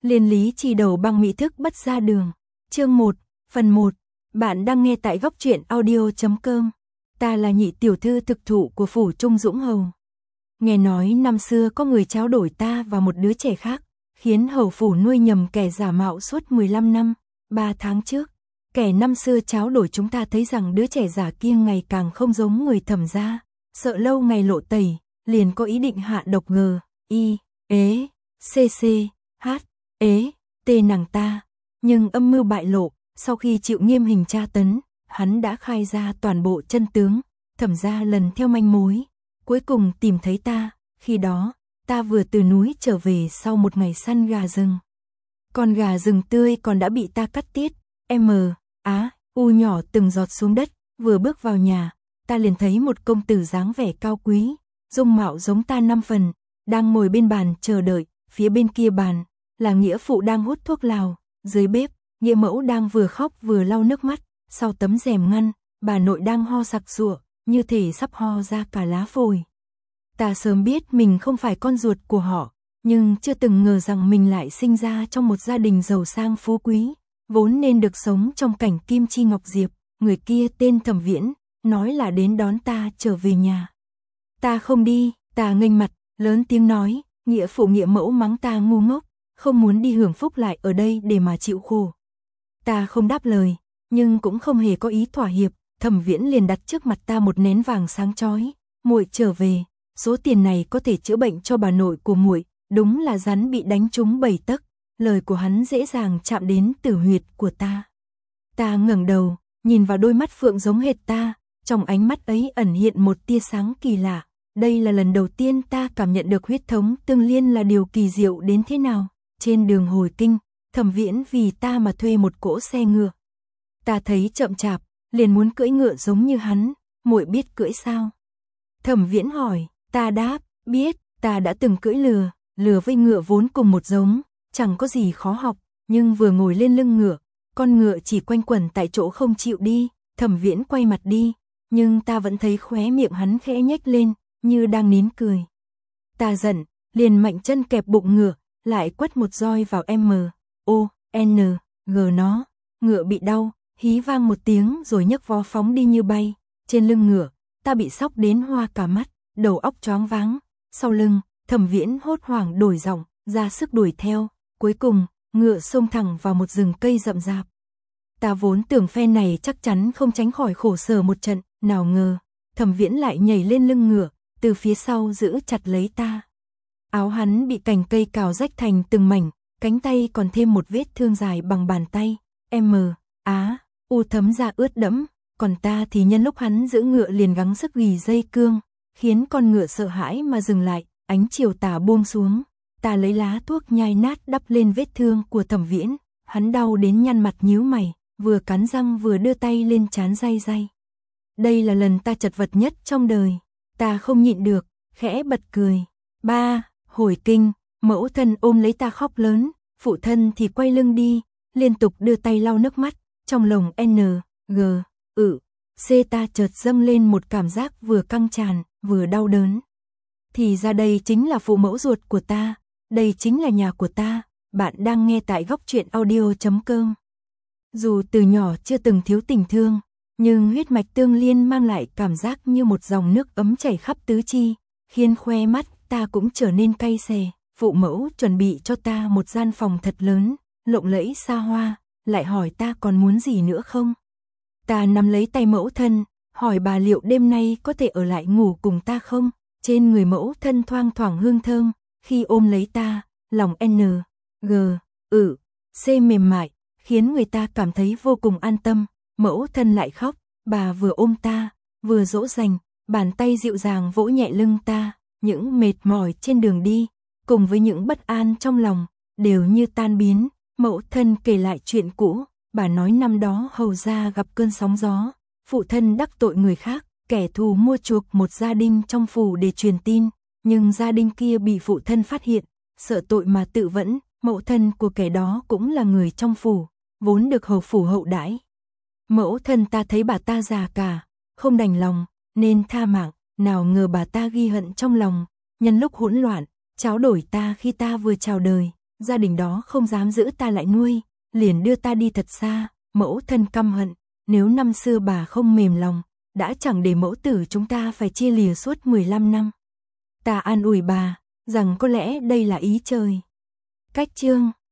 Liên lý chi đầu băng mỹ thức bất ra đường. Chương 1, phần 1. Bạn đang nghe tại góc truyện audio.com. Ta là nhị tiểu thư thực thụ của phủ Trung Dũng Hầu. Nghe nói năm xưa có người tráo đổi ta và một đứa trẻ khác, khiến hầu phủ nuôi nhầm kẻ giả mạo suốt 15 năm. 3 tháng trước, kẻ năm xưa tráo đổi chúng ta thấy rằng đứa trẻ giả kia ngày càng không giống người Thẩm gia, sợ lâu ngày lộ tẩy, liền có ý định hạ độc G, I, ế, CC, H, ế, T nàng ta. Nhưng âm mưu bại lộ, sau khi chịu nghiêm hình tra tấn, hắn đã khai ra toàn bộ chân tướng. Thẩm gia lần theo manh mối, cuối cùng tìm thấy ta. Khi đó, ta vừa từ núi trở về sau một ngày săn gà rừng. Con gà rừng tươi còn đã bị ta cắt tiết, U nhỏ từng giọt xuống đất. Vừa bước vào nhà, ta liền thấy một công tử dáng vẻ cao quý, dung mạo giống ta 5 phần, đang ngồi bên bàn chờ đợi. Phía bên kia bàn là nghĩa phụ đang hút thuốc lào, dưới bếp nghĩa mẫu đang vừa khóc vừa lau nước mắt. Sau tấm rèm ngăn, bà nội đang ho sặc sụa, như thể sắp ho ra cả lá phổi. Ta sớm biết mình không phải con ruột của họ, nhưng chưa từng ngờ rằng mình lại sinh ra trong một gia đình giàu sang phú quý, vốn nên được sống trong cảnh kim chi ngọc diệp. Người kia tên Thẩm Viễn, nói là đến đón ta trở về nhà. Ta không đi, ta nghênh mặt, lớn tiếng nói. Nghĩa phụ nghĩa mẫu mắng ta ngu ngốc, không muốn đi hưởng phúc lại ở đây để mà chịu khổ. Ta không đáp lời, nhưng cũng không hề có ý thỏa hiệp. Thẩm Viễn liền đặt trước mặt ta một nén vàng sáng chói. Muội trở về, số tiền này có thể chữa bệnh cho bà nội của muội. Đúng là rắn bị đánh trúng 7 tấc. Lời của hắn dễ dàng chạm đến tử huyệt của ta. Ta ngẩng đầu, nhìn vào đôi mắt phượng giống hệt ta, trong ánh mắt ấy ẩn hiện một tia sáng kỳ lạ. Đây là lần đầu tiên ta cảm nhận được huyết thống tương liên là điều kỳ diệu đến thế nào. Trên đường hồi kinh, Thẩm Viễn vì ta mà thuê một cỗ xe ngựa. Ta thấy chậm chạp, liền muốn cưỡi ngựa giống như hắn. Muội biết cưỡi sao? Thẩm Viễn hỏi. Ta đáp, biết. Ta đã từng cưỡi lừa với ngựa vốn cùng một giống, chẳng có gì khó học. Nhưng vừa ngồi lên lưng ngựa, con ngựa chỉ quanh quẩn tại chỗ không chịu đi. Thẩm Viễn quay mặt đi, nhưng ta vẫn thấy khóe miệng hắn khẽ nhếch lên, như đang nín cười. Ta giận, liền mạnh chân kẹp bụng ngựa, lại quất một roi vào G nó. Ngựa bị đau, hí vang một tiếng rồi nhấc vó phóng đi như bay. Trên lưng ngựa, ta bị sóc đến hoa cả mắt, đầu óc choáng váng. Sau lưng, Thẩm Viễn hốt hoảng đổi giọng, ra sức đuổi theo. Cuối cùng, ngựa xông thẳng vào một rừng cây rậm rạp. Ta vốn tưởng phe này chắc chắn không tránh khỏi khổ sở một trận, nào ngờ, Thẩm Viễn lại nhảy lên lưng ngựa, từ phía sau giữ chặt lấy ta. Áo hắn bị cành cây cào rách thành từng mảnh, cánh tay còn thêm một vết thương dài bằng bàn tay, thấm ra ướt đẫm, còn ta thì nhân lúc hắn giữ ngựa liền gắng sức gỉ dây cương, khiến con ngựa sợ hãi mà dừng lại. Ánh chiều tà buông xuống, ta lấy lá thuốc nhai nát đắp lên vết thương của Thẩm Viễn, hắn đau đến nhăn mặt nhíu mày, vừa cắn răng vừa đưa tay lên trán day day. Đây là lần ta chật vật nhất trong đời, ta không nhịn được, khẽ bật cười. Hồi kinh, mẫu thân ôm lấy ta khóc lớn, phụ thân thì quay lưng đi, liên tục đưa tay lau nước mắt, trong lòng ta chợt dâng lên một cảm giác vừa căng tràn, vừa đau đớn. Thì ra đây chính là phụ mẫu ruột của ta, đây chính là nhà của ta. Bạn đang nghe tại góc truyện audio.com. Dù từ nhỏ chưa từng thiếu tình thương, nhưng huyết mạch tương liên mang lại cảm giác như một dòng nước ấm chảy khắp tứ chi, khiến khoe mắt ta cũng trở nên cay xè. Phụ mẫu chuẩn bị cho ta một gian phòng thật lớn, lộng lẫy xa hoa, lại hỏi ta còn muốn gì nữa không. Ta nắm lấy tay mẫu thân, hỏi bà liệu đêm nay có thể ở lại ngủ cùng ta không. Trên người mẫu thân thoang thoảng hương thơm, khi ôm lấy ta, lòng mềm mại, khiến người ta cảm thấy vô cùng an tâm. Mẫu thân lại khóc, bà vừa ôm ta, vừa dỗ dành, bàn tay dịu dàng vỗ nhẹ lưng ta. Những mệt mỏi trên đường đi, cùng với những bất an trong lòng, đều như tan biến. Mẫu thân kể lại chuyện cũ, bà nói năm đó hầu gia gặp cơn sóng gió, phụ thân đắc tội người khác, kẻ thù mua chuộc một gia đình trong phủ để truyền tin, nhưng gia đình kia bị phụ thân phát hiện, sợ tội mà tự vẫn. Mẫu thân của kẻ đó cũng là người trong phủ, vốn được hầu phủ hậu đãi. Mẫu thân ta thấy bà ta già cả, không đành lòng, nên tha mạng. Nào ngờ bà ta ghi hận trong lòng, nhân lúc hỗn loạn, tráo đổi ta khi ta vừa chào đời, gia đình đó không dám giữ ta lại nuôi, liền đưa ta đi thật xa, mẫu thân căm hận, nếu năm xưa bà không mềm lòng, đã chẳng để mẫu tử chúng ta phải chia lìa suốt 15 năm. Ta an ủi bà, rằng có lẽ đây là ý trời. Cách chương